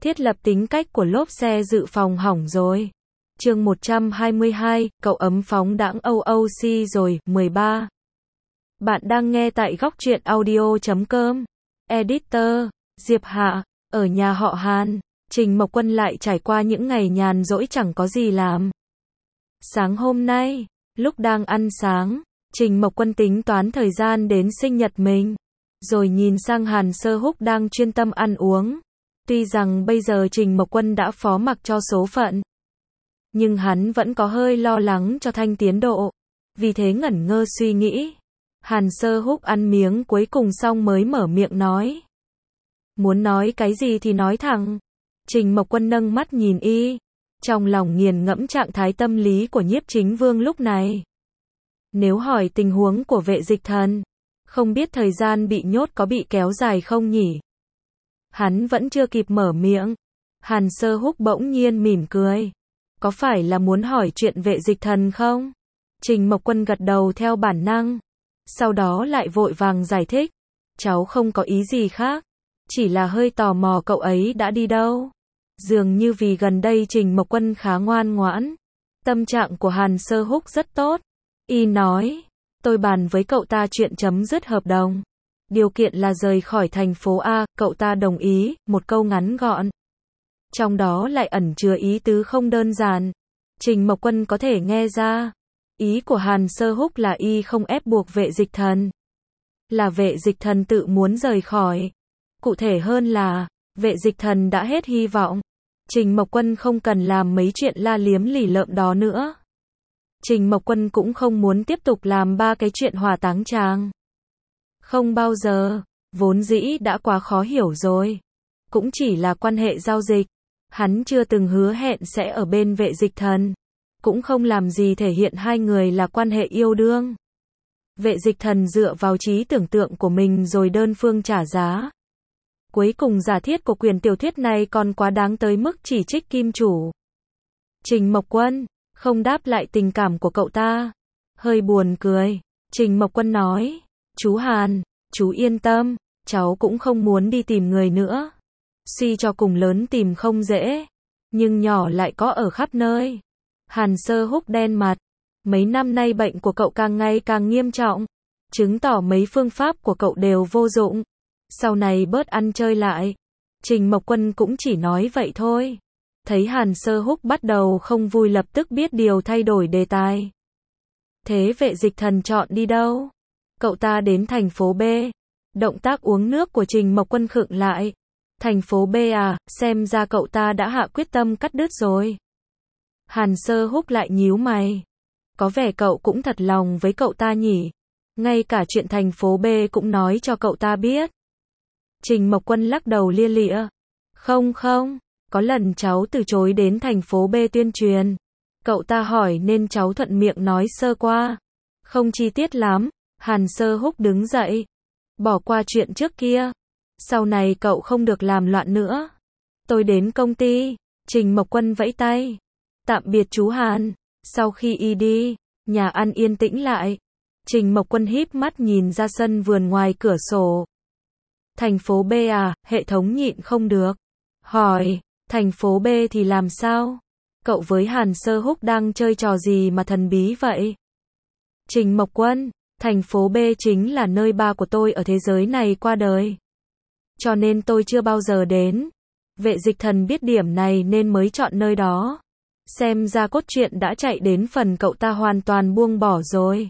Thiết lập tính cách của lốp xe dự phòng hỏng rồi. Chương 122, cậu ấm phóng đãng OOC rồi, 13. Bạn đang nghe tại góc truyện audio.com. Editor, Diệp Hạ, ở nhà họ Hàn, Trình Mộc Quân lại trải qua những ngày nhàn rỗi chẳng có gì làm. Sáng hôm nay, lúc đang ăn sáng, Trình Mộc Quân tính toán thời gian đến sinh nhật mình, rồi nhìn sang Hàn Sơ Húc đang chuyên tâm ăn uống. Tuy rằng bây giờ Trình Mộc Quân đã phó mặc cho số phận, nhưng hắn vẫn có hơi lo lắng cho Thanh tiến độ, vì thế ngẩn ngơ suy nghĩ. Hàn Sơ Húc ăn miếng cuối cùng xong mới mở miệng nói. Muốn nói cái gì thì nói thẳng. Trình Mộc Quân nâng mắt nhìn y, trong lòng nghiền ngẫm trạng thái tâm lý của Nhiếp Chính Vương lúc này. Nếu hỏi tình huống của Vệ Dịch Thần, không biết thời gian bị nhốt có bị kéo dài không nhỉ? Hắn vẫn chưa kịp mở miệng, Hàn Sơ Húc bỗng nhiên mỉm cười. Có phải là muốn hỏi chuyện Vệ Dịch Thần không? Trình Mộc Quân gật đầu theo bản năng, sau đó lại vội vàng giải thích. Cháu không có ý gì khác, chỉ là hơi tò mò cậu ấy đã đi đâu. Dường như vì gần đây Trình Mộc Quân khá ngoan ngoãn, tâm trạng của Hàn Sơ Húc rất tốt. Y nói, tôi bàn với cậu ta chuyện chấm dứt hợp đồng. Điều kiện là rời khỏi thành phố A, cậu ta đồng ý, một câu ngắn gọn. Trong đó lại ẩn chứa ý tứ không đơn giản. Trình Mộc Quân có thể nghe ra, ý của Hàn Sơ Húc là y không ép buộc Vệ Dịch Thần, là Vệ Dịch Thần tự muốn rời khỏi. Cụ thể hơn là, Vệ Dịch Thần đã hết hy vọng. Trình Mộc Quân không cần làm mấy chuyện la liếm lỉ lợm đó nữa. Trình Mộc Quân cũng không muốn tiếp tục làm ba cái chuyện hỏa táng tràng. Không bao giờ, vốn dĩ đã quá khó hiểu rồi. Cũng chỉ là quan hệ giao dịch. Hắn chưa từng hứa hẹn sẽ ở bên Vệ Dịch Thần, cũng không làm gì thể hiện hai người là quan hệ yêu đương. Vệ Dịch Thần dựa vào trí tưởng tượng của mình rồi đơn phương trả giá. Cuối cùng giả thiết của quyển tiểu thuyết này còn quá đáng tới mức chỉ trích kim chủ. Trình Mộc Quân không đáp lại tình cảm của cậu ta, hơi buồn cười. Trình Mộc Quân nói, chú Hàn, chú yên tâm, cháu cũng không muốn đi tìm người nữa. Suy cho cùng lớn tìm không dễ, nhưng nhỏ lại có ở khắp nơi. Hàn Sơ Húc đen mặt, mấy năm nay bệnh của cậu càng ngày càng nghiêm trọng, chứng tỏ mấy phương pháp của cậu đều vô dụng. Sau này bớt ăn chơi lại. Trình Mộc Quân cũng chỉ nói vậy thôi. Thấy Hàn Sơ Húc bắt đầu không vui lập tức biết điều thay đổi đề tài. Thế Vệ Dịch Thần chọn đi đâu? Cậu ta đến thành phố B. Động tác uống nước của Trình Mộc Quân khựng lại. Thành phố B à, xem ra cậu ta đã hạ quyết tâm cắt đứt rồi. Hàn Sơ Húc lại nhíu mày. Có vẻ cậu cũng thật lòng với cậu ta nhỉ. Ngay cả chuyện thành phố B cũng nói cho cậu ta biết. Trình Mộc Quân lắc đầu lia lịa. Không, có lần cháu từ chối đến thành phố B tuyên truyền. Cậu ta hỏi nên cháu thuận miệng nói sơ qua. Không chi tiết lắm. Hàn Sơ Húc đứng dậy. Bỏ qua chuyện trước kia. Sau này cậu không được làm loạn nữa. Tôi đến công ty. Trình Mộc Quân vẫy tay. Tạm biệt chú Hàn. Sau khi y đi, nhà ăn yên tĩnh lại. Trình Mộc Quân híp mắt nhìn ra sân vườn ngoài cửa sổ. Thành phố B à, hệ thống nhịn không được. Hỏi, thành phố B thì làm sao? Cậu với Hàn Sơ Húc đang chơi trò gì mà thần bí vậy? Trình Mộc Quân, thành phố B chính là nơi ba của tôi ở thế giới này qua đời. Cho nên tôi chưa bao giờ đến. Vệ Dịch Thần biết điểm này nên mới chọn nơi đó. Xem ra cốt truyện đã chạy đến phần cậu ta hoàn toàn buông bỏ rồi.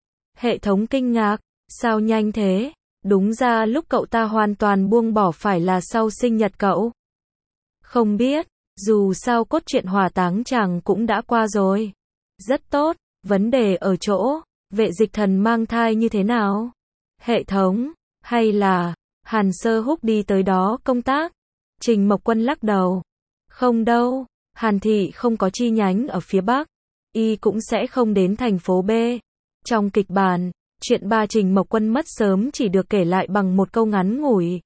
Hệ thống kinh ngạc, sao nhanh thế? Đúng ra lúc cậu ta hoàn toàn buông bỏ phải là sau sinh nhật cậu. Không biết, dù sao cốt truyện hỏa táng chàng cũng đã qua rồi. Rất tốt, vấn đề ở chỗ, Vệ Dịch Thần mang thai như thế nào? Hệ thống, hay là Hàn Sơ Húc đi tới đó công tác? Trình Mộc Quân lắc đầu. Không đâu, Hàn thị không có chi nhánh ở phía Bắc. Y cũng sẽ không đến thành phố B. Trong kịch bản, chuyện ba Trình Mộc Quân mất sớm chỉ được kể lại bằng một câu ngắn ngủi.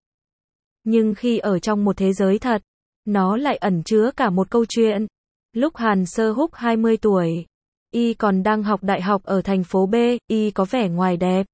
Nhưng khi ở trong một thế giới thật, nó lại ẩn chứa cả một câu chuyện. Lúc Hàn Sơ Húc 20 tuổi, y còn đang học đại học ở thành phố B, y có vẻ ngoài đẹp.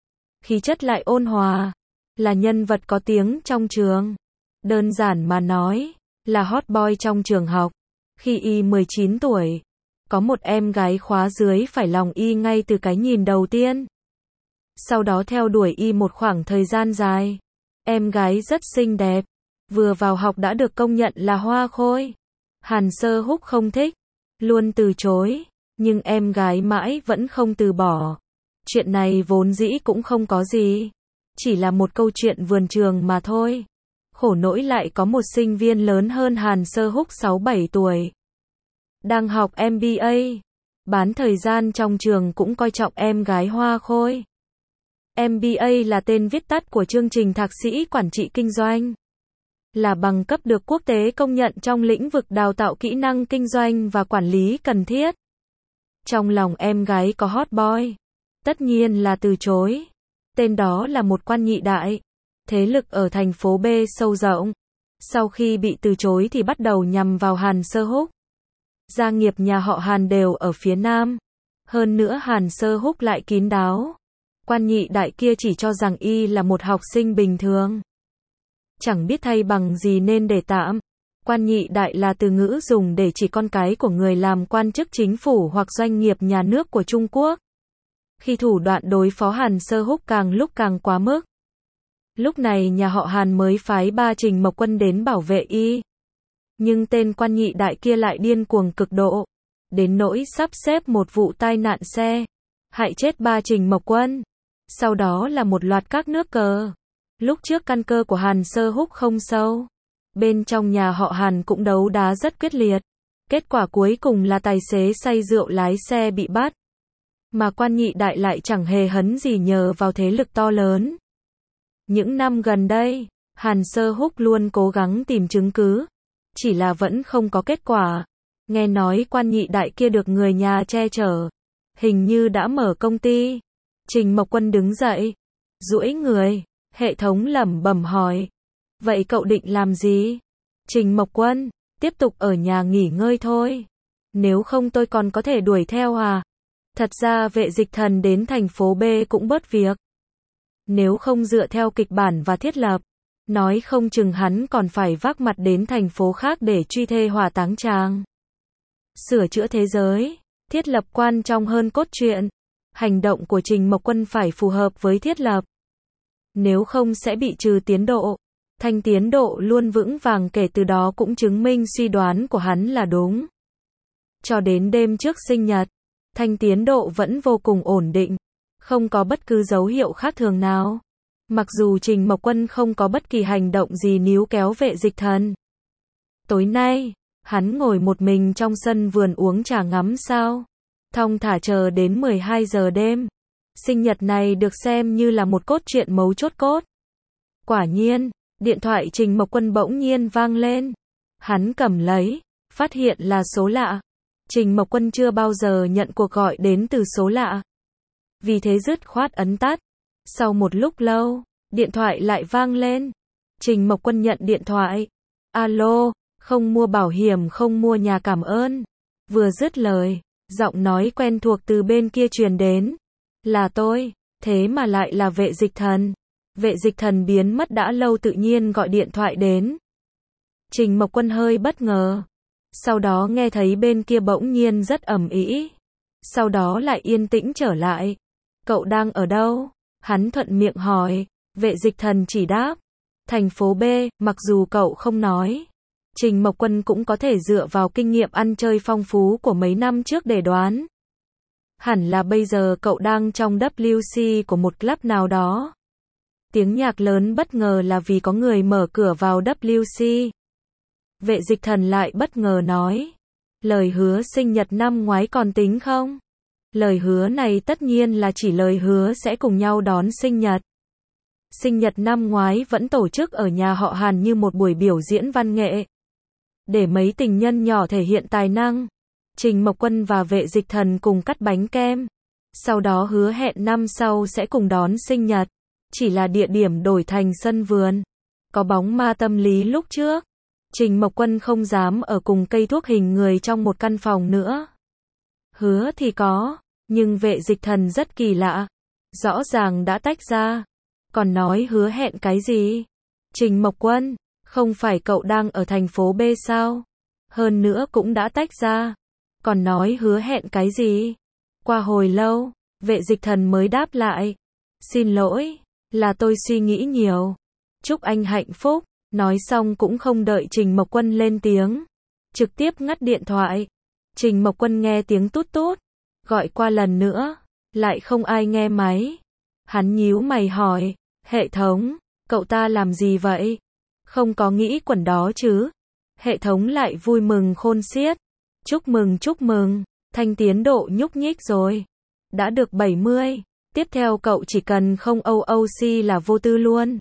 Khí chất lại ôn hòa, là nhân vật có tiếng trong trường. Đơn giản mà nói, là hot boy trong trường học. Khi y 19 tuổi, có một em gái khóa dưới phải lòng y ngay từ cái nhìn đầu tiên. Sau đó theo đuổi y một khoảng thời gian dài. Em gái rất xinh đẹp, vừa vào học đã được công nhận là hoa khôi. Hàn Sơ Húc không thích, luôn từ chối, nhưng em gái mãi vẫn không từ bỏ. Chuyện này vốn dĩ cũng không có gì, chỉ là một câu chuyện vườn trường mà thôi. Khổ nỗi lại có một sinh viên lớn hơn Hàn Sơ Húc 6-7 tuổi. Đang học MBA, bán thời gian trong trường cũng coi trọng em gái hoa khôi. MBA là tên viết tắt của chương trình thạc sĩ quản trị kinh doanh. Là bằng cấp được quốc tế công nhận trong lĩnh vực đào tạo kỹ năng kinh doanh và quản lý cần thiết. Trong lòng em gái có hot boy, tất nhiên là từ chối. Tên đó là một quan nhị đại, thế lực ở thành phố B sâu rộng. Sau khi bị từ chối thì bắt đầu nhằm vào Hàn Sơ Húc. Gia nghiệp nhà họ Hàn đều ở phía Nam. Hơn nữa Hàn Sơ Húc lại kín đáo. Quan nhị đại kia chỉ cho rằng y là một học sinh bình thường. Chẳng biết thay bằng gì nên để tạm. Quan nhị đại là từ ngữ dùng để chỉ con cái của người làm quan chức chính phủ hoặc doanh nghiệp nhà nước của Trung Quốc. Khi thủ đoạn đối phó Hàn Sơ Húc càng lúc càng quá mức. Lúc này nhà họ Hàn mới phái ba Trình Mộc Quân đến bảo vệ y. Nhưng tên quan nhị đại kia lại điên cuồng cực độ. Đến nỗi sắp xếp một vụ tai nạn xe. Hại chết ba Trình Mộc Quân. Sau đó là một loạt các nước cờ. Lúc trước căn cơ của Hàn Sơ Húc không sâu. Bên trong nhà họ Hàn cũng đấu đá rất quyết liệt. Kết quả cuối cùng là tài xế say rượu lái xe bị bắt. Mà quan nhị đại lại chẳng hề hấn gì nhờ vào thế lực to lớn. Những năm gần đây, Hàn Sơ Húc luôn cố gắng tìm chứng cứ. Chỉ là vẫn không có kết quả. Nghe nói quan nhị đại kia được người nhà che chở. Hình như đã mở công ty. Trình Mộc Quân đứng dậy. Duỗi người. Hệ thống lẩm bẩm hỏi. Vậy cậu định làm gì? Trình Mộc Quân. Tiếp tục ở nhà nghỉ ngơi thôi. Nếu không tôi còn có thể đuổi theo à? Thật ra Vệ Dịch Thần đến thành phố B cũng bớt việc. Nếu không dựa theo kịch bản và thiết lập, nói không chừng hắn còn phải vác mặt đến thành phố khác để truy thê hỏa táng tràng. Sửa chữa thế giới, thiết lập quan trọng hơn cốt truyện. Hành động của Trình Mộc Quân phải phù hợp với thiết lập. Nếu không sẽ bị trừ tiến độ. Thanh tiến độ luôn vững vàng kể từ đó cũng chứng minh suy đoán của hắn là đúng. Cho đến đêm trước sinh nhật, Thanh tiến độ vẫn vô cùng ổn định. Không có bất cứ dấu hiệu khác thường nào. Mặc dù Trình Mộc Quân không có bất kỳ hành động gì níu kéo Vệ Dịch Thần. Tối nay, hắn ngồi một mình trong sân vườn uống trà ngắm sao. Thong thả chờ đến 12 giờ đêm. Sinh nhật này được xem như là một cốt truyện mấu chốt cốt. Quả nhiên, điện thoại Trình Mộc Quân bỗng nhiên vang lên. Hắn cầm lấy, phát hiện là số lạ. Trình Mộc Quân chưa bao giờ nhận cuộc gọi đến từ số lạ. Vì thế dứt khoát ấn tắt. Sau một lúc lâu, điện thoại lại vang lên. Trình Mộc Quân nhận điện thoại. Alo, không mua bảo hiểm không mua nhà cảm ơn. Vừa dứt lời, giọng nói quen thuộc từ bên kia truyền đến. Là tôi, thế mà lại là Vệ Dịch Thần. Vệ Dịch Thần biến mất đã lâu tự nhiên gọi điện thoại đến. Trình Mộc Quân hơi bất ngờ. Sau đó nghe thấy bên kia bỗng nhiên rất ầm ĩ. Sau đó lại yên tĩnh trở lại. Cậu đang ở đâu? Hắn thuận miệng hỏi. Vệ Dịch Thần chỉ đáp. Thành phố B, mặc dù cậu không nói. Trình Mộc Quân cũng có thể dựa vào kinh nghiệm ăn chơi phong phú của mấy năm trước để đoán. Hẳn là bây giờ cậu đang trong WC của một club nào đó. Tiếng nhạc lớn bất ngờ là vì có người mở cửa vào WC. Vệ Dịch Thần lại bất ngờ nói. Lời hứa sinh nhật năm ngoái còn tính không? Lời hứa này tất nhiên là chỉ lời hứa sẽ cùng nhau đón sinh nhật. Sinh nhật năm ngoái vẫn tổ chức ở nhà họ Hàn như một buổi biểu diễn văn nghệ. Để mấy tình nhân nhỏ thể hiện tài năng. Trình Mộc Quân và Vệ Dịch Thần cùng cắt bánh kem. Sau đó hứa hẹn năm sau sẽ cùng đón sinh nhật. Chỉ là địa điểm đổi thành sân vườn. Có bóng ma tâm lý lúc trước. Trình Mộc Quân không dám ở cùng cây thuốc hình người trong một căn phòng nữa. Hứa thì có, nhưng Vệ Dịch Thần rất kỳ lạ. Rõ ràng đã tách ra. Còn nói hứa hẹn cái gì? Trình Mộc Quân, Không phải cậu đang ở thành phố B sao? Hơn nữa cũng đã tách ra. Còn nói hứa hẹn cái gì? Qua hồi lâu, Vệ Dịch Thần mới đáp lại. Xin lỗi, là tôi suy nghĩ nhiều. Chúc anh hạnh phúc. Nói xong cũng không đợi Trình Mộc Quân lên tiếng. Trực tiếp ngắt điện thoại. Trình Mộc Quân nghe tiếng tút tút. Gọi qua lần nữa. Lại không ai nghe máy. Hắn nhíu mày hỏi. Hệ thống, cậu ta làm gì vậy? Không có nghĩ quẩn đó chứ? Hệ thống lại vui mừng khôn xiết. Chúc mừng, thanh tiến độ nhúc nhích rồi. Đã được 70. Tiếp theo cậu chỉ cần không OOC là vô tư luôn.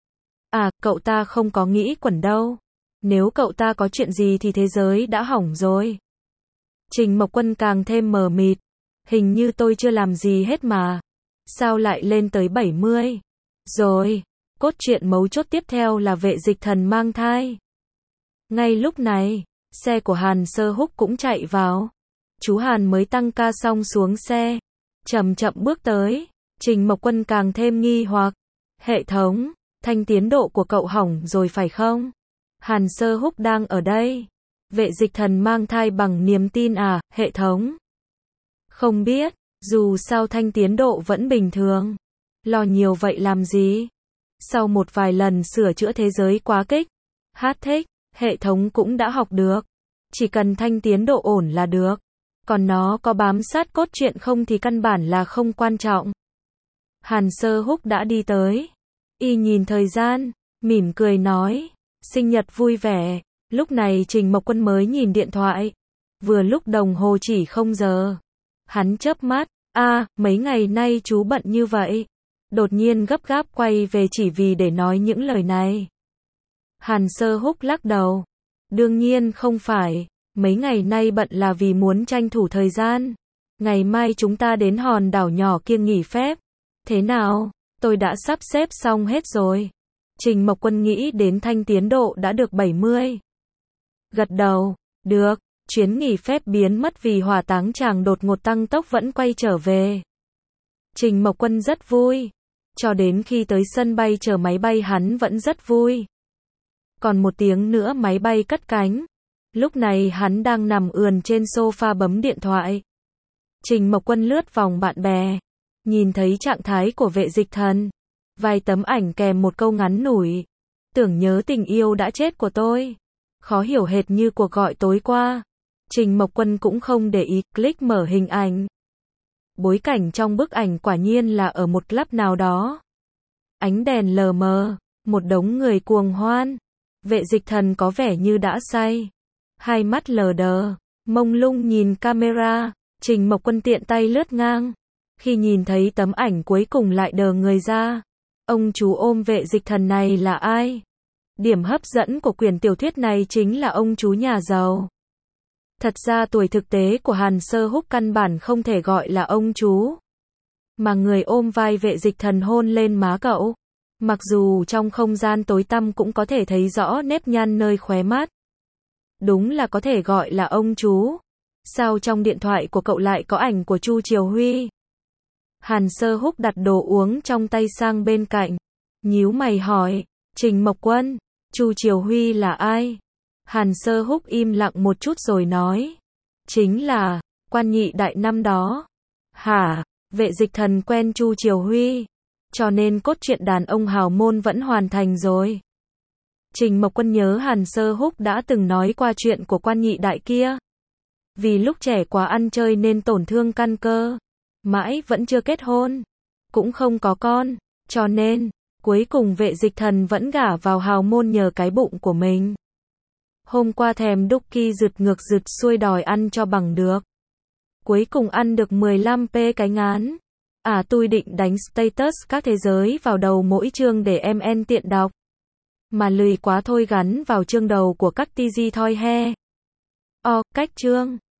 À, cậu ta không có nghĩ quẩn đâu. Nếu cậu ta có chuyện gì thì thế giới đã hỏng rồi. Trình Mộc Quân càng thêm mờ mịt. Hình như tôi chưa làm gì hết mà. Sao lại lên tới 70? Rồi, cốt truyện mấu chốt tiếp theo là Vệ Dịch Thần mang thai. Ngay lúc này, xe của Hàn Sơ Húc cũng chạy vào. Chú Hàn mới tăng ca xong xuống xe. Chậm chậm bước tới. Trình Mộc Quân càng thêm nghi hoặc. Hệ thống, thanh tiến độ của cậu hỏng rồi phải không? Hàn Sơ Húc đang ở đây. Vệ Dịch Thần mang thai bằng niềm tin à, hệ thống? Không biết, dù sao thanh tiến độ vẫn bình thường. Lo nhiều vậy làm gì? Sau một vài lần sửa chữa thế giới quá kích. Hát thích, hệ thống cũng đã học được. Chỉ cần thanh tiến độ ổn là được. Còn nó có bám sát cốt truyện không thì căn bản là không quan trọng. Hàn Sơ Húc đã đi tới. Y nhìn thời gian, mỉm cười nói. Sinh nhật vui vẻ. Lúc này Trình Mộc Quân mới nhìn điện thoại. Vừa lúc đồng hồ chỉ 0 giờ. Hắn chớp mắt. Mấy ngày nay chú bận như vậy. Đột nhiên gấp gáp quay về chỉ vì để nói những lời này. Hàn Sơ Húc lắc đầu. Đương nhiên không phải. Mấy ngày nay bận là vì muốn tranh thủ thời gian. Ngày mai chúng ta đến hòn đảo nhỏ kia nghỉ phép. Thế nào? Tôi đã sắp xếp xong hết rồi. Trình Mộc Quân nghĩ đến thanh tiến độ đã được 70. Gật đầu. Được. Chuyến nghỉ phép biến mất vì hỏa táng chàng đột ngột tăng tốc vẫn quay trở về. Trình Mộc Quân rất vui. Cho đến khi tới sân bay chờ máy bay hắn vẫn rất vui. Còn 1 tiếng nữa máy bay cất cánh. Lúc này hắn đang nằm ườn trên sofa bấm điện thoại. Trình Mộc Quân lướt vòng bạn bè. Nhìn thấy trạng thái của Vệ Dịch Thần. Vài tấm ảnh kèm một câu ngắn ngủi. Tưởng nhớ tình yêu đã chết của tôi. Khó hiểu hệt như cuộc gọi tối qua. Trình Mộc Quân cũng không để ý, click mở hình ảnh. Bối cảnh trong bức ảnh quả nhiên là ở một club nào đó. Ánh đèn lờ mờ, một đống người cuồng hoan. Vệ Dịch Thần có vẻ như đã say. Hai mắt lờ đờ, mông lung nhìn camera. Trình Mộc Quân tiện tay lướt ngang. Khi nhìn thấy tấm ảnh cuối cùng lại đờ người ra. Ông chú ôm Vệ Dịch Thần này là ai? Điểm hấp dẫn của quyển tiểu thuyết này chính là ông chú nhà giàu. Thật ra tuổi thực tế của Hàn Sơ Húc căn bản không thể gọi là ông chú. Mà người ôm vai Vệ Dịch Thần hôn lên má cậu. Mặc dù trong không gian tối tăm cũng có thể thấy rõ nếp nhăn nơi khóe mắt. Đúng là có thể gọi là ông chú. Sao trong điện thoại của cậu lại có ảnh của Chu Triều Huy? Hàn Sơ Húc đặt đồ uống trong tay sang bên cạnh. Nhíu mày hỏi. Trình Mộc Quân, Chu Triều Huy là ai? Hàn Sơ Húc im lặng một chút rồi nói. Chính là, quan nhị đại năm đó. Hả? Vệ Dịch Thần quen Chu Triều Huy. Cho nên cốt truyện đàn ông hào môn vẫn hoàn thành rồi. Trình Mộc Quân nhớ Hàn Sơ Húc đã từng nói qua chuyện của quan nhị đại kia. Vì lúc trẻ quá ăn chơi nên tổn thương căn cơ. Mãi vẫn chưa kết hôn. Cũng không có con. Cho nên, cuối cùng Vệ Dịch Thần vẫn gả vào hào môn nhờ cái bụng của mình. Hôm qua thèm Ducky rượt ngược rượt xuôi đòi ăn cho bằng được. Cuối cùng ăn được 15p cái ngán. Tôi định đánh status các thế giới vào đầu mỗi chương để em tiện đọc. Mà lười quá thôi gắn vào chương đầu của các TG thôi he. Cách chương.